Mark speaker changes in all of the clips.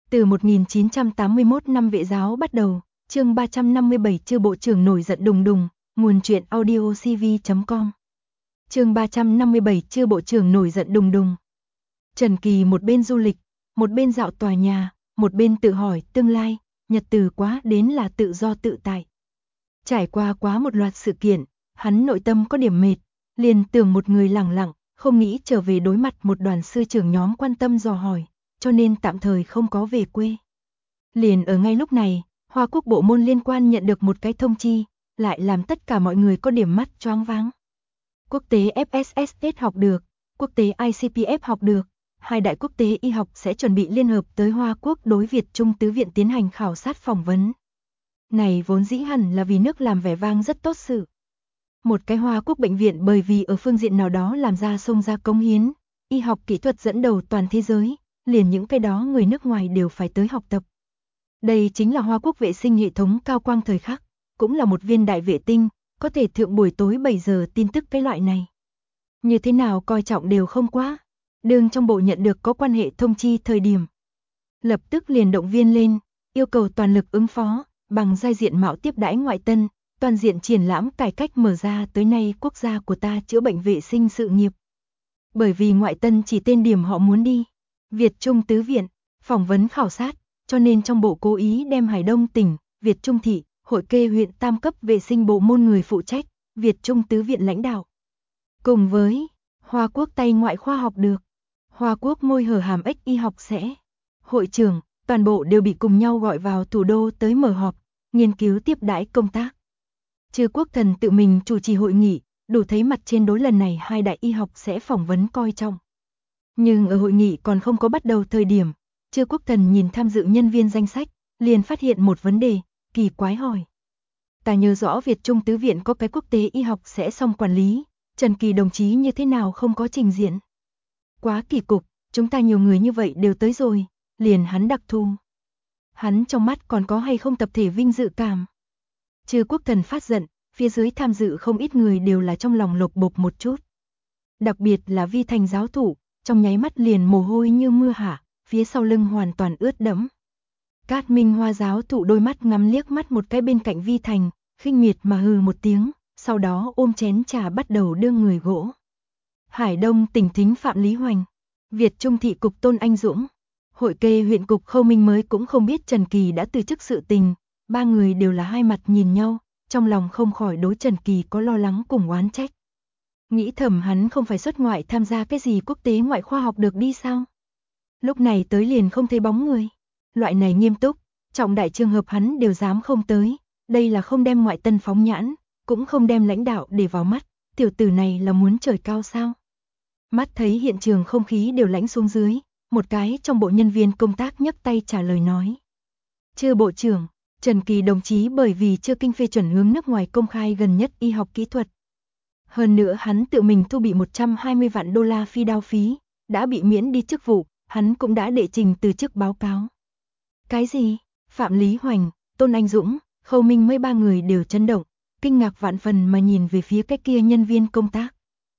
Speaker 1: Từ 1981 năm Vệ giáo bắt đầu, chương 357 Chư bộ trưởng nổi giận đùng đùng, nguồn truyện audio cv.com. Chương 357 Chư bộ trưởng nổi giận đùng đùng. Trần Kỳ một bên du lịch, một bên dạo tòa nhà, một bên tự hỏi tương lai, nhật từ quá đến là tự do tự tại. Trải qua quá một loạt sự kiện, hắn nội tâm có điểm mệt, liền tưởng một người lẳng lặng, không nghĩ trở về đối mặt một đoàn sư trưởng nhóm quan tâm dò hỏi, cho nên tạm thời không có về quê. Liền ở ngay lúc này, Hoa Quốc bộ môn liên quan nhận được một cái thông chi, lại làm tất cả mọi người có điểm mắt choáng váng. Quốc tế FSS học được, quốc tế ICPF học được, hai đại quốc tế y học sẽ chuẩn bị liên hợp tới Hoa Quốc đối Việt Trung Tứ Viện tiến hành khảo sát phỏng vấn. Này vốn dĩ hẳn là vì nước làm vẻ vang rất tốt sự. Một cái Hoa Quốc bệnh viện bởi vì ở phương diện nào đó làm ra xông ra cống hiến, y học kỹ thuật dẫn đầu toàn thế giới, liền những cái đó người nước ngoài đều phải tới học tập. Đây chính là Hoa Quốc vệ sinh hệ thống cao quang thời khắc, cũng là một viên đại vệ tinh, có thể thượng buổi tối 7 giờ tin tức cái loại này. Như thế nào coi trọng đều không quá. Đường trong bộ nhận được có quan hệ thông chi thời điểm. Lập tức liền động viên lên, yêu cầu toàn lực ứng phó, bằng giai diện mạo tiếp đãi ngoại tân, toàn diện triển lãm cải cách mở ra tới nay quốc gia của ta chữa bệnh vệ sinh sự nghiệp. Bởi vì ngoại tân chỉ tên điểm họ muốn đi, Việt Trung Tứ Viện, phỏng vấn khảo sát, cho nên trong bộ cố ý đem Hải Đông tỉnh, Việt Trung thị, hội kê huyện tam cấp vệ sinh bộ môn người phụ trách, Việt Trung Tứ Viện lãnh đạo. Cùng với Hoa Quốc Tây ngoại khoa học được, Hoa Quốc môi hở hàm ếch y học sẽ, hội trưởng, toàn bộ đều bị cùng nhau gọi vào thủ đô tới mở họp, nghiên cứu tiếp đãi công tác. Chư Quốc Thần tự mình chủ trì hội nghị, đủ thấy mặt trên đối lần này hai đại y học sẽ phỏng vấn coi trọng. Nhưng ở hội nghị còn không có bắt đầu thời điểm, Chư Quốc Thần nhìn tham dự nhân viên danh sách, liền phát hiện một vấn đề, kỳ quái hỏi. Ta nhớ rõ Việt Trung Tứ Viện có cái quốc tế y học sẽ xong quản lý, Trần Kỳ đồng chí như thế nào không có trình diện. Quá kỳ cục, chúng ta nhiều người như vậy đều tới rồi, liền hắn đặc thù. Hắn trong mắt còn có hay không tập thể vinh dự cảm. Chư Quốc Thần phát giận, phía dưới tham dự không ít người đều là trong lòng lộc bộc một chút. Đặc biệt là Vi Thành giáo thủ, trong nháy mắt liền mồ hôi như mưa hạ, phía sau lưng hoàn toàn ướt đẫm. Cát Minh Hoa giáo thụ đôi mắt ngắm liếc mắt một cái bên cạnh Vi Thành, khinh miệt mà hừ một tiếng, sau đó ôm chén trà bắt đầu đưa người gỗ. Hải Đông tỉnh thính Phạm Lý Hoành, Việt Trung thị cục Tôn Anh Dũng, hội kê huyện cục Khâu Minh mới cũng không biết Trần Kỳ đã từ chức sự tình, ba người đều là hai mặt nhìn nhau, trong lòng không khỏi đối Trần Kỳ có lo lắng cùng oán trách. Nghĩ thầm hắn không phải xuất ngoại tham gia cái gì quốc tế ngoại khoa học được đi sao? Lúc này tới liền không thấy bóng người. Loại này nghiêm túc, trọng đại trường hợp hắn đều dám không tới, đây là không đem ngoại tân phóng nhãn, cũng không đem lãnh đạo để vào mắt, tiểu tử này là muốn trời cao sao? Mắt thấy hiện trường không khí đều lãnh xuống dưới, một cái trong bộ nhân viên công tác nhấc tay trả lời nói. Chư bộ trưởng, Trần Kỳ đồng chí bởi vì chưa kinh phê chuẩn hướng nước ngoài công khai gần nhất y học kỹ thuật. Hơn nữa hắn tự mình thu bị 120 vạn đô la phi đao phí, đã bị miễn đi chức vụ, hắn cũng đã đệ trình từ chức báo cáo. Cái gì? Phạm Lý Hoành, Tôn Anh Dũng, Khâu Minh mấy ba người đều chấn động, kinh ngạc vạn phần mà nhìn về phía cái kia nhân viên công tác.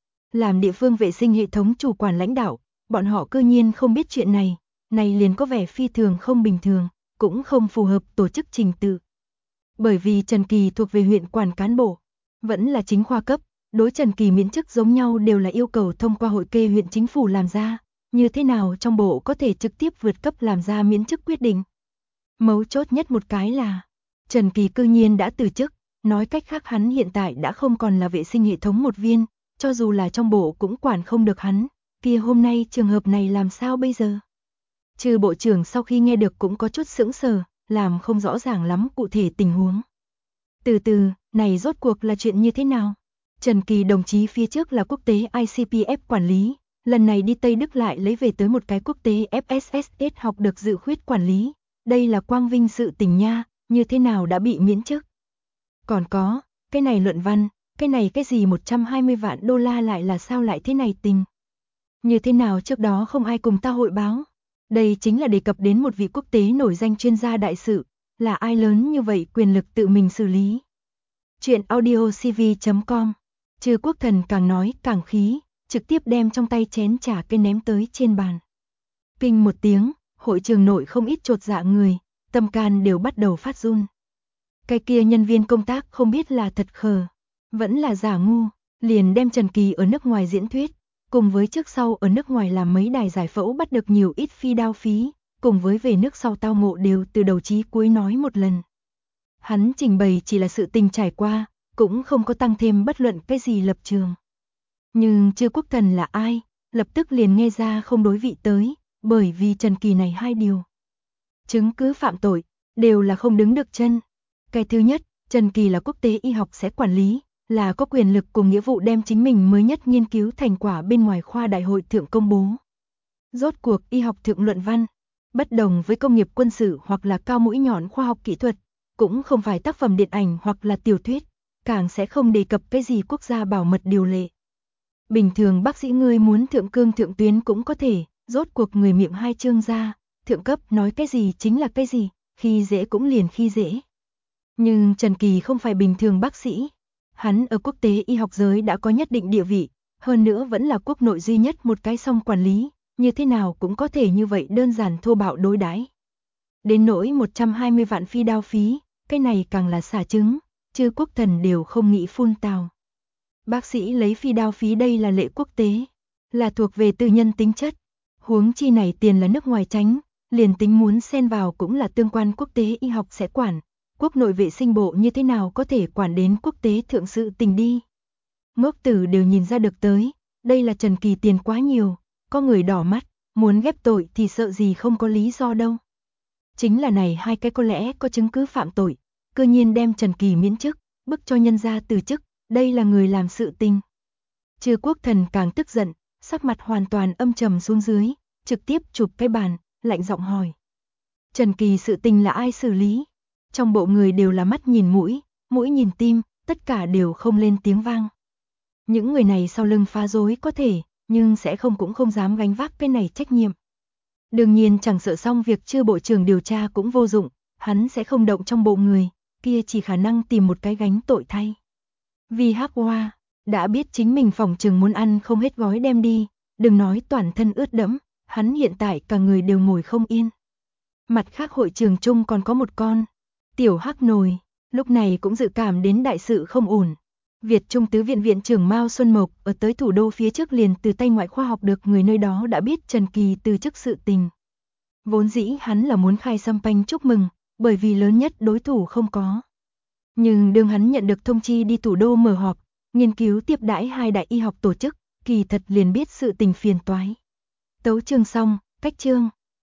Speaker 1: Làm địa phương vệ sinh hệ thống chủ quản lãnh đạo, bọn họ cư nhiên không biết chuyện này, này liền có vẻ phi thường không bình thường, cũng không phù hợp tổ chức trình tự. Bởi vì Trần Kỳ thuộc về huyện quản cán bộ, vẫn là chính khoa cấp, đối Trần Kỳ miễn chức giống nhau đều là yêu cầu thông qua hội kê huyện chính phủ làm ra, như thế nào trong bộ có thể trực tiếp vượt cấp làm ra miễn chức quyết định. Mấu chốt nhất một cái là, Trần Kỳ cư nhiên đã từ chức, nói cách khác hắn hiện tại đã không còn là vệ sinh hệ thống một viên, cho dù là trong bộ cũng quản không được hắn, kia hôm nay trường hợp này làm sao bây giờ? Trừ bộ trưởng sau khi nghe được cũng có chút sững sờ, làm không rõ ràng lắm cụ thể tình huống. Từ từ, này rốt cuộc là chuyện như thế nào? Trần Kỳ đồng chí phía trước là quốc tế ICPF quản lý, lần này đi Tây Đức lại lấy về tới một cái quốc tế FSS học được dự khuyết quản lý. Đây là quang vinh sự tình nha, như thế nào đã bị miễn chức. Còn có, cái này luận văn, cái này cái gì 120 vạn đô la lại là sao lại thế này tình. Như thế nào trước đó không ai cùng ta hội báo. Đây chính là đề cập đến một vị quốc tế nổi danh chuyên gia đại sự, là ai lớn như vậy quyền lực tự mình xử lý. Chuyện audio cv.com, Chư Quốc Thần càng nói càng khí, trực tiếp đem trong tay chén trà cây ném tới trên bàn. Kinh một tiếng, hội trường nội không ít chột dạ người, tâm can đều bắt đầu phát run. Cái kia nhân viên công tác không biết là thật khờ, vẫn là giả ngu, liền đem Trần Kỳ ở nước ngoài diễn thuyết, cùng với trước sau ở nước ngoài làm mấy đài giải phẫu bắt được nhiều ít phi đao phí, cùng với về nước sau tao ngộ đều từ đầu chí cuối nói một lần. Hắn trình bày chỉ là sự tình trải qua, cũng không có tăng thêm bất luận cái gì lập trường. Nhưng Trư Quốc Thần là ai, lập tức liền nghe ra không đối vị tới, bởi vì Trần Kỳ này hai điều chứng cứ phạm tội, đều là không đứng được chân. Cái thứ nhất, Trần Kỳ là quốc tế y học sẽ quản lý, là có quyền lực cùng nghĩa vụ đem chính mình mới nhất nghiên cứu thành quả bên ngoài khoa đại hội thượng công bố. Rốt cuộc y học thượng luận văn, bất đồng với công nghiệp quân sự hoặc là cao mũi nhọn khoa học kỹ thuật, cũng không phải tác phẩm điện ảnh hoặc là tiểu thuyết, càng sẽ không đề cập cái gì quốc gia bảo mật điều lệ. Bình thường bác sĩ ngươi muốn thượng cương thượng tuyến cũng có thể, rốt cuộc người miệng hai chương ra, thượng cấp nói cái gì chính là cái gì, khi dễ cũng liền khi dễ. Nhưng Trần Kỳ không phải bình thường bác sĩ, hắn ở quốc tế y học giới đã có nhất định địa vị, hơn nữa vẫn là quốc nội duy nhất một cái song quản lý, như thế nào cũng có thể như vậy đơn giản thô bạo đối đãi. Đến nỗi 120 vạn phi đao phí, cái này càng là xả trứng, Trư Quốc Thần đều không nghĩ phun tào. Bác sĩ lấy phi đao phí đây là lệ quốc tế, là thuộc về tư nhân tính chất, huống chi này tiền là nước ngoài tránh, liền tính muốn xen vào cũng là tương quan quốc tế y học sẽ quản, quốc nội vệ sinh bộ như thế nào có thể quản đến quốc tế thượng sự tình đi. Ngốc tử đều nhìn ra được tới, đây là Trần Kỳ tiền quá nhiều, có người đỏ mắt, muốn ghép tội thì sợ gì không có lý do đâu. Chính là này hai cái có lẽ có chứng cứ phạm tội, cư nhiên đem Trần Kỳ miễn chức, bức cho nhân gia từ chức, đây là người làm sự tình. Trư Quốc Thần càng tức giận, sắc mặt hoàn toàn âm trầm xuống dưới, trực tiếp chụp cái bàn, lạnh giọng hỏi. Trần Kỳ sự tình là ai xử lý? Trong bộ người đều là mắt nhìn mũi, mũi nhìn tim, tất cả đều không lên tiếng vang. Những người này sau lưng phá rối có thể, nhưng sẽ không cũng không dám gánh vác cái này trách nhiệm. Đương nhiên chẳng sợ xong việc Trư bộ trưởng điều tra cũng vô dụng, hắn sẽ không động trong bộ người, kia chỉ khả năng tìm một cái gánh tội thay. Vì Hắc Hoa đã biết chính mình phòng trừng muốn ăn không hết gói đem đi, đừng nói toàn thân ướt đẫm, hắn hiện tại cả người đều ngồi không yên. Mặt khác hội trường chung còn có một con tiểu hắc nồi, lúc này cũng dự cảm đến đại sự không ổn. Việt Trung Tứ Viện Viện trưởng Mao Xuân Mộc ở tới thủ đô phía trước liền từ tay ngoại khoa học được người nơi đó đã biết Trần Kỳ từ chức sự tình. Vốn dĩ hắn là muốn khai champagne chúc mừng, bởi vì lớn nhất đối thủ không có. Nhưng đương hắn nhận được thông chi đi thủ đô mở họp, nghiên cứu tiếp đãi hai đại y học tổ chức, kỳ thật liền biết sự tình phiền toái. Tấu chương xong, cách chương.